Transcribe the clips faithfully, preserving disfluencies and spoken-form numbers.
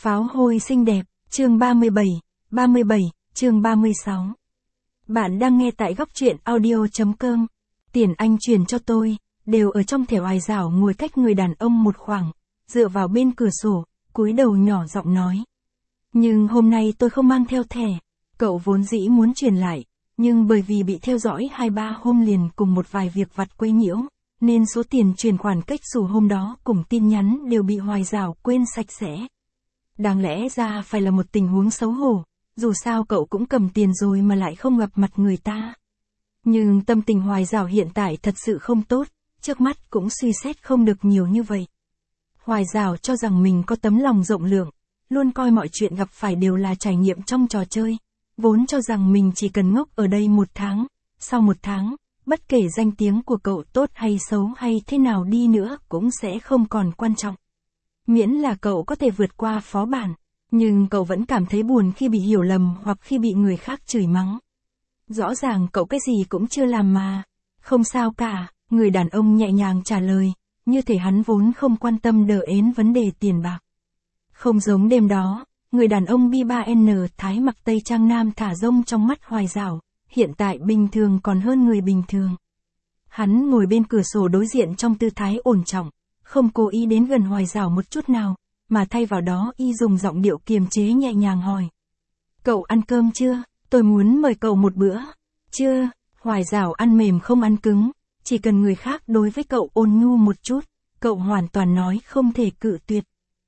Pháo hôi xinh đẹp, chương ba mươi bảy, ba mươi bảy, chương ba mươi sáu. Bạn đang nghe tại góc truyện audio.com. Tiền anh chuyển cho tôi, đều ở trong thẻ hoài dảo ngồi cách người đàn ông một khoảng, dựa vào bên cửa sổ, cúi đầu nhỏ giọng nói. Nhưng hôm nay tôi không mang theo thẻ, cậu vốn dĩ muốn chuyển lại, nhưng bởi vì bị theo dõi hai ba hôm liền cùng một vài việc vặt quấy nhiễu, nên số tiền chuyển khoản cách xù hôm đó cùng tin nhắn đều bị hoài dảo quên sạch sẽ. Đáng lẽ ra phải là một tình huống xấu hổ, dù sao cậu cũng cầm tiền rồi mà lại không gặp mặt người ta. Nhưng tâm tình hoài dảo hiện tại thật sự không tốt, trước mắt cũng suy xét không được nhiều như vậy. Hoài dảo cho rằng mình có tấm lòng rộng lượng, luôn coi mọi chuyện gặp phải đều là trải nghiệm trong trò chơi, vốn cho rằng mình chỉ cần ngốc ở đây một tháng, sau một tháng, bất kể danh tiếng của cậu tốt hay xấu hay thế nào đi nữa cũng sẽ không còn quan trọng. Miễn là cậu có thể vượt qua phó bản, nhưng cậu vẫn cảm thấy buồn khi bị hiểu lầm hoặc khi bị người khác chửi mắng. Rõ ràng cậu cái gì cũng chưa làm mà. Không sao cả, người đàn ông nhẹ nhàng trả lời, như thể hắn vốn không quan tâm đờ ến vấn đề tiền bạc. Không giống đêm đó, người đàn ông B ba N thái mặc tây trang nam thả rông trong mắt hoài dảo, hiện tại bình thường còn hơn người bình thường. Hắn ngồi bên cửa sổ đối diện trong tư thái ổn trọng, không cố ý đến gần hoài dảo một chút nào, mà thay vào đó y dùng giọng điệu kiềm chế nhẹ nhàng hỏi. Cậu ăn cơm chưa? Tôi muốn mời cậu một bữa. Chưa, hoài dảo ăn mềm không ăn cứng, chỉ cần người khác đối với cậu ôn nhu một chút, cậu hoàn toàn nói không thể cự tuyệt.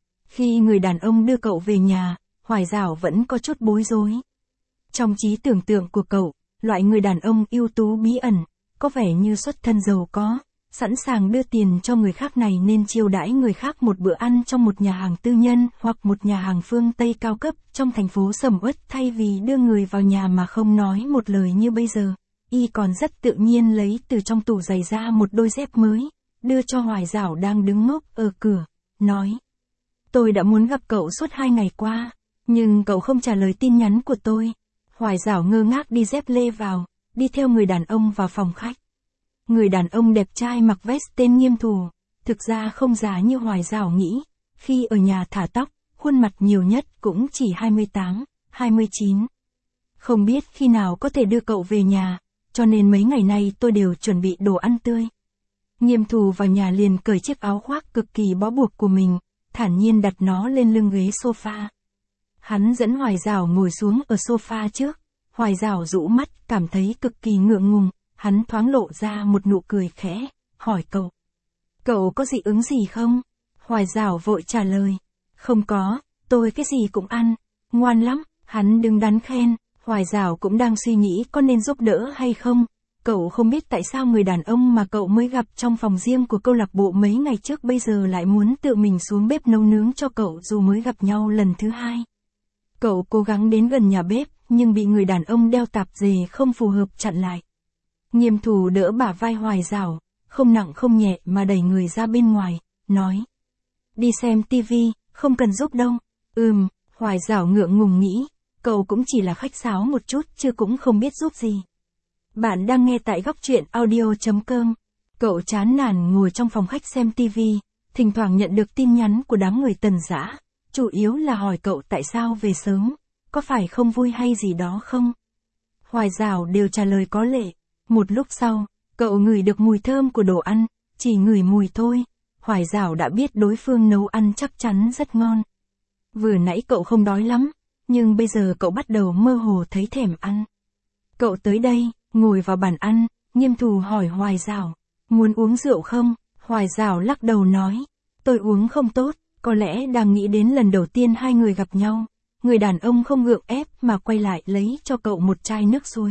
Khi người đàn ông đưa cậu về nhà, hoài dảo vẫn có chút bối rối. Trong trí tưởng tượng của cậu, loại người đàn ông ưu tú bí ẩn, có vẻ như xuất thân giàu có, sẵn sàng đưa tiền cho người khác này nên chiêu đãi người khác một bữa ăn trong một nhà hàng tư nhân hoặc một nhà hàng phương Tây cao cấp trong thành phố sầm uất, thay vì đưa người vào nhà mà không nói một lời như bây giờ. Y còn rất tự nhiên lấy từ trong tủ giày ra một đôi dép mới, đưa cho hoài dảo đang đứng ngốc ở cửa, nói. Tôi đã muốn gặp cậu suốt hai ngày qua, nhưng cậu không trả lời tin nhắn của tôi. Hoài dảo ngơ ngác đi dép lê vào, đi theo người đàn ông vào phòng khách. Người đàn ông đẹp trai mặc vest tên Nghiêm Thù, thực ra không già như hoài dảo nghĩ, khi ở nhà thả tóc, khuôn mặt nhiều nhất cũng chỉ hai mươi tám, hai mươi chín. Không biết khi nào có thể đưa cậu về nhà, cho nên mấy ngày nay tôi đều chuẩn bị đồ ăn tươi. Nghiêm Thù vào nhà liền cởi chiếc áo khoác cực kỳ bó buộc của mình, thản nhiên đặt nó lên lưng ghế sofa. Hắn dẫn hoài dảo ngồi xuống ở sofa trước, hoài dảo rũ mắt cảm thấy cực kỳ ngượng ngùng. Hắn thoáng lộ ra một nụ cười khẽ, hỏi cậu. Cậu có dị ứng gì không? Hoài dảo vội trả lời. Không có, tôi cái gì cũng ăn. Ngoan lắm, hắn đứng đắn khen. Hoài dảo cũng đang suy nghĩ có nên giúp đỡ hay không. Cậu không biết tại sao người đàn ông mà cậu mới gặp trong phòng riêng của câu lạc bộ mấy ngày trước bây giờ lại muốn tự mình xuống bếp nấu nướng cho cậu dù mới gặp nhau lần thứ hai. Cậu cố gắng đến gần nhà bếp, nhưng bị người đàn ông đeo tạp dề không phù hợp chặn lại. Nghiêm Thù đỡ bả vai hoài dảo, không nặng không nhẹ mà đẩy người ra bên ngoài, nói. Đi xem tivi, không cần giúp đâu. Ừm, hoài dảo ngượng ngùng nghĩ, cậu cũng chỉ là khách sáo một chút chứ cũng không biết giúp gì. Bạn đang nghe tại góc truyện audio.com. Cậu chán nản ngồi trong phòng khách xem tivi, thỉnh thoảng nhận được tin nhắn của đám người Tần Dã, chủ yếu là hỏi cậu tại sao về sớm, có phải không vui hay gì đó không? Hoài dảo đều trả lời có lệ. Một lúc sau, cậu ngửi được mùi thơm của đồ ăn, chỉ ngửi mùi thôi, hoài dảo đã biết đối phương nấu ăn chắc chắn rất ngon. Vừa nãy cậu không đói lắm, nhưng bây giờ cậu bắt đầu mơ hồ thấy thèm ăn. Cậu tới đây, ngồi vào bàn ăn, Nghiêm Thù hỏi hoài dảo, muốn uống rượu không? Hoài dảo lắc đầu nói, tôi uống không tốt, có lẽ đang nghĩ đến lần đầu tiên hai người gặp nhau. Người đàn ông không gượng ép mà quay lại lấy cho cậu một chai nước suối.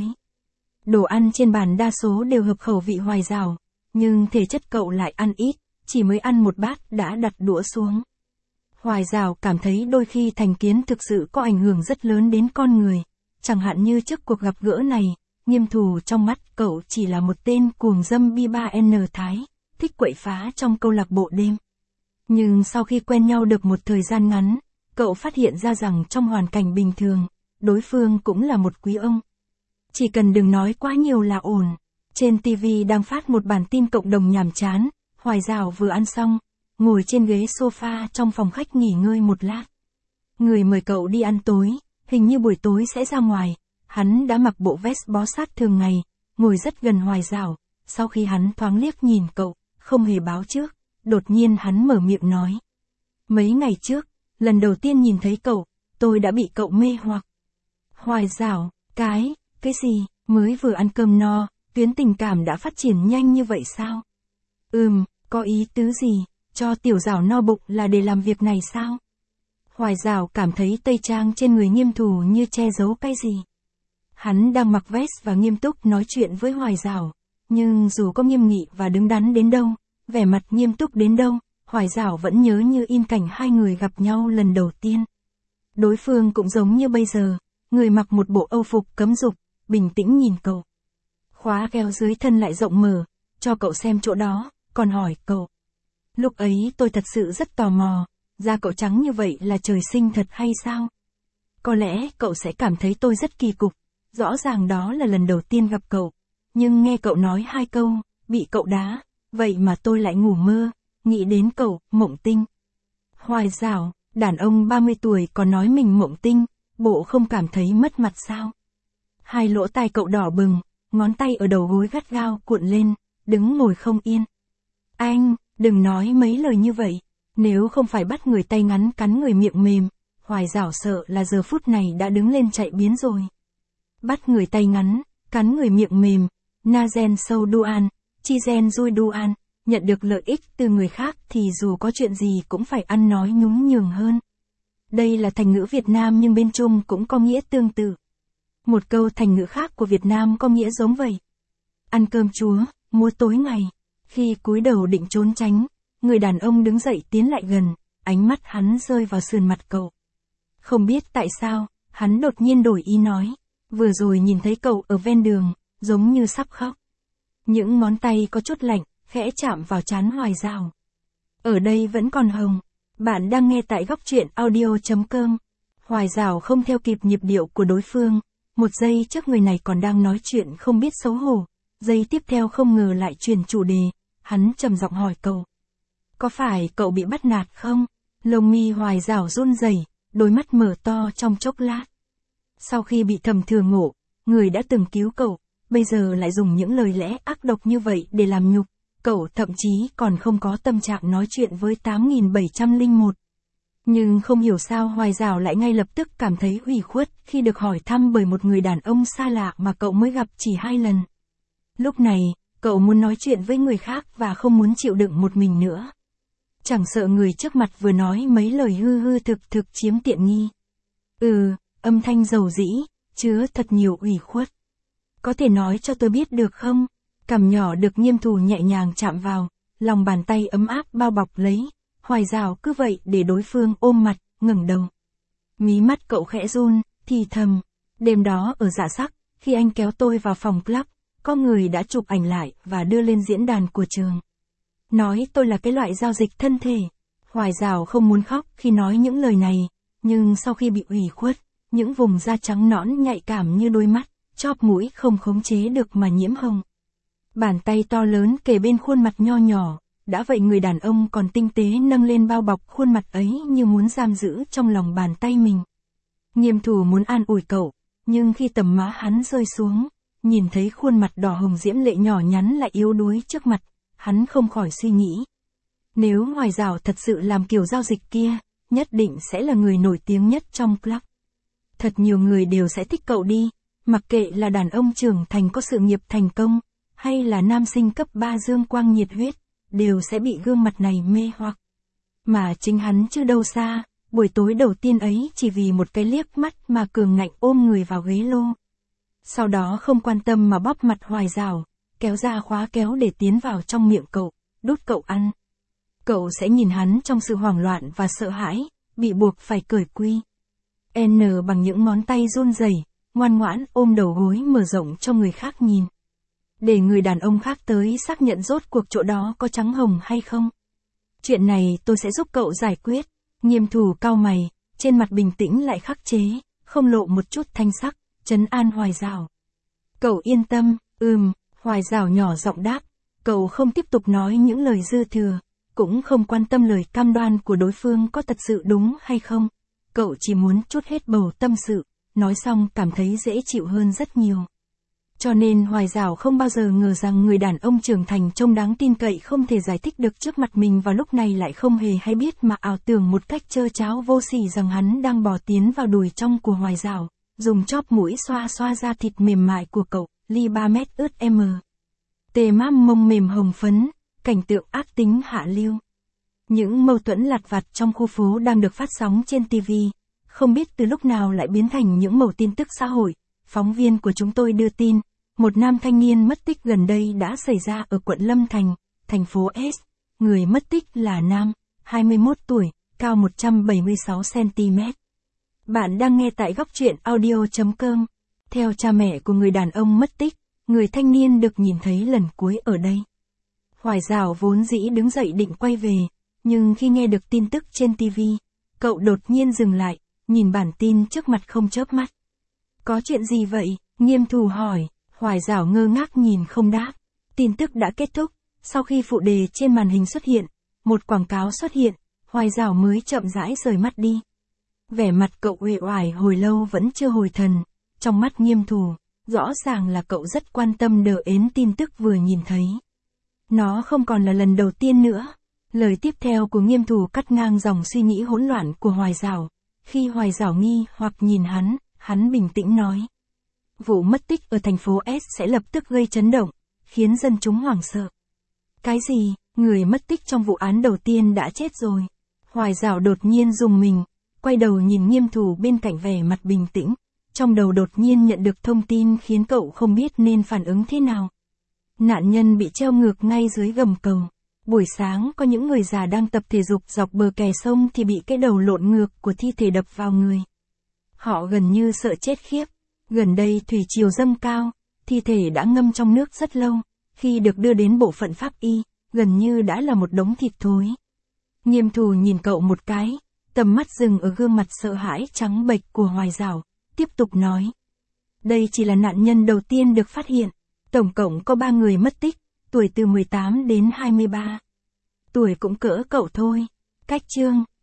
Đồ ăn trên bàn đa số đều hợp khẩu vị hoài dảo, nhưng thể chất cậu lại ăn ít, chỉ mới ăn một bát đã đặt đũa xuống. Hoài dảo cảm thấy đôi khi thành kiến thực sự có ảnh hưởng rất lớn đến con người, chẳng hạn như trước cuộc gặp gỡ này, Nghiêm Thù trong mắt cậu chỉ là một tên cuồng dâm B ba N thái, thích quậy phá trong câu lạc bộ đêm. Nhưng sau khi quen nhau được một thời gian ngắn, cậu phát hiện ra rằng trong hoàn cảnh bình thường, đối phương cũng là một quý ông. Chỉ cần đừng nói quá nhiều là ổn. Trên tivi đang phát một bản tin cộng đồng nhàm chán, hoài dảo vừa ăn xong, ngồi trên ghế sofa trong phòng khách nghỉ ngơi một lát. người mời cậu đi ăn tối, hình như buổi tối sẽ ra ngoài. Hắn đã mặc bộ vest bó sát thường ngày, ngồi rất gần Hoài Giảo. Sau khi hắn thoáng liếc nhìn cậu, không hề báo trước, đột nhiên hắn mở miệng nói. Mấy ngày trước, lần đầu tiên nhìn thấy cậu, tôi đã bị cậu mê hoặc. Hoài Giảo, cái, cái gì, mới vừa ăn cơm no, tuyến tình cảm đã phát triển nhanh như vậy sao? Ừm, có ý tứ gì, cho tiểu Giảo no bụng là để làm việc này sao? Hoài Giảo cảm thấy tây trang trên người Nghiêm Thù như che giấu cái gì. Hắn đang mặc vest và nghiêm túc nói chuyện với Hoài Giảo, nhưng dù có nghiêm nghị và đứng đắn đến đâu, vẻ mặt nghiêm túc đến đâu, Hoài Giảo vẫn nhớ như in cảnh hai người gặp nhau lần đầu tiên. Đối phương cũng giống như bây giờ, người mặc một bộ âu phục cấm dục, bình tĩnh nhìn cậu. Khóa keo dưới thân lại rộng mở, cho cậu xem chỗ đó, còn hỏi cậu. Lúc ấy tôi thật sự rất tò mò, da cậu trắng như vậy là trời sinh thật hay sao? Có lẽ cậu sẽ cảm thấy tôi rất kỳ cục, rõ ràng đó là lần đầu tiên gặp cậu, nhưng nghe cậu nói hai câu, bị cậu đá, vậy mà tôi lại ngủ mơ, nghĩ đến cậu, mộng tinh. Hoài Giảo, đàn ông ba mươi tuổi còn nói mình mộng tinh, bộ không cảm thấy mất mặt sao? Hai lỗ tai cậu đỏ bừng, ngón tay ở đầu gối gắt gao cuộn lên, đứng ngồi không yên. Anh, đừng nói mấy lời như vậy, nếu không phải bắt người tay ngắn cắn người miệng mềm, Hoài Giảo sợ là giờ phút này đã đứng lên chạy biến rồi. Bắt người tay ngắn, cắn người miệng mềm, na gen sâu duan, chi gen dui duan, nhận được lợi ích từ người khác thì dù có chuyện gì cũng phải ăn nói nhún nhường hơn. Đây là thành ngữ Việt Nam nhưng bên Trung cũng có nghĩa tương tự. Một câu thành ngữ khác của Việt Nam có nghĩa giống vậy. Ăn cơm chúa, múa tối ngày. Khi cúi đầu định trốn tránh, người đàn ông đứng dậy tiến lại gần, ánh mắt hắn rơi vào sườn mặt cậu. Không biết tại sao, hắn đột nhiên đổi ý nói. Vừa rồi nhìn thấy cậu ở ven đường, giống như sắp khóc. Những ngón tay có chút lạnh, khẽ chạm vào trán Hoài Giảo. Ở đây vẫn còn hồng. Bạn đang nghe tại góc truyện audio chấm com. Hoài Giảo không theo kịp nhịp điệu của đối phương. Một giây trước người này còn đang nói chuyện không biết xấu hổ. Giây tiếp theo không ngờ lại chuyển chủ đề. Hắn trầm giọng hỏi cậu. Có phải cậu bị bắt nạt không? Lông mi Hoài Giảo run rẩy, đôi mắt mở to trong chốc lát. Sau khi bị Thẩm Thừa Ngộ, người đã từng cứu cậu, bây giờ lại dùng những lời lẽ ác độc như vậy để làm nhục. Cậu thậm chí còn không có tâm trạng nói chuyện với tám nghìn bảy trăm lẻ một. Nhưng không hiểu sao Hoài Giảo lại ngay lập tức cảm thấy ủy khuất khi được hỏi thăm bởi một người đàn ông xa lạ mà cậu mới gặp chỉ hai lần. Lúc này, cậu muốn nói chuyện với người khác và không muốn chịu đựng một mình nữa. Chẳng sợ người trước mặt vừa nói mấy lời hư hư thực thực chiếm tiện nghi. Ừ, âm thanh dầu dĩ, chứa thật nhiều ủy khuất. Có thể nói cho tôi biết được không? Cằm nhỏ được Nghiêm Thù nhẹ nhàng chạm vào, lòng bàn tay ấm áp bao bọc lấy. Hoài Giảo cứ vậy để đối phương ôm mặt, ngẩng đầu. Mí mắt cậu khẽ run, thì thầm. Đêm đó ở Dạ Sắc, khi anh kéo tôi vào phòng club, có người đã chụp ảnh lại và đưa lên diễn đàn của trường. Nói tôi là cái loại giao dịch thân thể. Hoài Giảo không muốn khóc khi nói những lời này, nhưng sau khi bị ủy khuất, những vùng da trắng nõn nhạy cảm như đôi mắt, chóp mũi không khống chế được mà nhiễm hồng. Bàn tay to lớn kề bên khuôn mặt nho nhỏ, đã vậy người đàn ông còn tinh tế nâng lên bao bọc khuôn mặt ấy như muốn giam giữ trong lòng bàn tay mình. Nghiêm Thù muốn an ủi cậu, nhưng khi tầm má hắn rơi xuống, nhìn thấy khuôn mặt đỏ hồng diễm lệ nhỏ nhắn lại yếu đuối trước mặt, hắn không khỏi suy nghĩ. Nếu Hoài Giảo thật sự làm kiểu giao dịch kia, nhất định sẽ là người nổi tiếng nhất trong club. Thật nhiều người đều sẽ thích cậu đi, mặc kệ là đàn ông trưởng thành có sự nghiệp thành công, hay là nam sinh cấp ba dương quang nhiệt huyết, đều sẽ bị gương mặt này mê hoặc. Mà chính hắn chứ đâu xa, buổi tối đầu tiên ấy chỉ vì một cái liếc mắt mà cường ngạnh ôm người vào ghế lô. Sau đó không quan tâm mà bóp mặt Hoài Giảo, kéo ra khóa kéo để tiến vào trong miệng cậu, đút cậu ăn. Cậu sẽ nhìn hắn trong sự hoảng loạn và sợ hãi, bị buộc phải cởi quy. N bằng những ngón tay run rẩy, ngoan ngoãn ôm đầu gối mở rộng cho người khác nhìn. Để người đàn ông khác tới xác nhận rốt cuộc chỗ đó có trắng hồng hay không. Chuyện này tôi sẽ giúp cậu giải quyết. Nghiêm Thù cau mày, trên mặt bình tĩnh lại khắc chế, không lộ một chút thanh sắc, trấn an Hoài Giảo. Cậu yên tâm, ừm, Hoài Giảo nhỏ giọng đáp, cậu không tiếp tục nói những lời dư thừa, cũng không quan tâm lời cam đoan của đối phương có thật sự đúng hay không. cậu chỉ muốn trút hết bầu tâm sự, nói xong cảm thấy dễ chịu hơn rất nhiều. Cho nên Hoài Giảo không bao giờ ngờ rằng người đàn ông trưởng thành trông đáng tin cậy không thể giải thích được trước mặt mình vào lúc này lại không hề hay biết mà ảo tưởng một cách trơ tráo vô sỉ rằng hắn đang bò tiến vào đùi trong của Hoài Giảo, dùng chóp mũi xoa xoa da thịt mềm mại của cậu, ly ba mét ướt m. Tề măm mông mềm hồng phấn, cảnh tượng ác tính hạ lưu. Những mâu thuẫn lặt vặt trong khu phố đang được phát sóng trên ti vi, không biết từ lúc nào lại biến thành những mẩu tin tức xã hội. Phóng viên của chúng tôi đưa tin, một nam thanh niên mất tích gần đây đã xảy ra ở quận Lâm Thành, thành phố S. Người mất tích là nam, hai mươi mốt tuổi, cao một trăm bảy mươi sáu xăng ti mét. Bạn đang nghe tại góc truyện audio chấm com. Theo cha mẹ của người đàn ông mất tích, người thanh niên được nhìn thấy lần cuối ở đây. Hoài Giảo vốn dĩ đứng dậy định quay về, nhưng khi nghe được tin tức trên ti vi, cậu đột nhiên dừng lại, nhìn bản tin trước mặt không chớp mắt. Có chuyện gì vậy? Nghiêm Thù hỏi. Hoài Giảo ngơ ngác nhìn không đáp. Tin tức đã kết thúc, sau khi phụ đề trên màn hình xuất hiện, một quảng cáo xuất hiện, Hoài Giảo mới chậm rãi rời mắt đi. Vẻ mặt cậu uể oải hồi lâu vẫn chưa hồi thần, trong mắt Nghiêm Thù, rõ ràng là cậu rất quan tâm đờ ến tin tức vừa nhìn thấy. Nó không còn là lần đầu tiên nữa. Lời tiếp theo của Nghiêm Thù cắt ngang dòng suy nghĩ hỗn loạn của Hoài Giảo. Khi Hoài Giảo nghi hoặc nhìn hắn, hắn bình tĩnh nói. Vụ mất tích ở thành phố S sẽ lập tức gây chấn động, khiến dân chúng hoảng sợ. Cái gì? Người mất tích trong vụ án đầu tiên đã chết rồi. Hoài Giảo đột nhiên rùng mình, quay đầu nhìn Nghiêm Thù bên cạnh vẻ mặt bình tĩnh. Trong đầu đột nhiên nhận được thông tin khiến cậu không biết nên phản ứng thế nào. Nạn nhân bị treo ngược ngay dưới gầm cầu. Buổi sáng có những người già đang tập thể dục dọc bờ kè sông thì bị cái đầu lộn ngược của thi thể đập vào người. Họ gần như sợ chết khiếp. Gần đây thủy triều dâng cao, thi thể đã ngâm trong nước rất lâu. Khi được đưa đến bộ phận pháp y, gần như đã là một đống thịt thối. Nghiêm Thù nhìn cậu một cái, tầm mắt dừng ở gương mặt sợ hãi trắng bệch của Hoài Giảo, tiếp tục nói. Đây chỉ là nạn nhân đầu tiên được phát hiện. Tổng cộng có ba người mất tích, tuổi từ mười tám đến hai mươi ba. Tuổi cũng cỡ cậu thôi. Cách chương.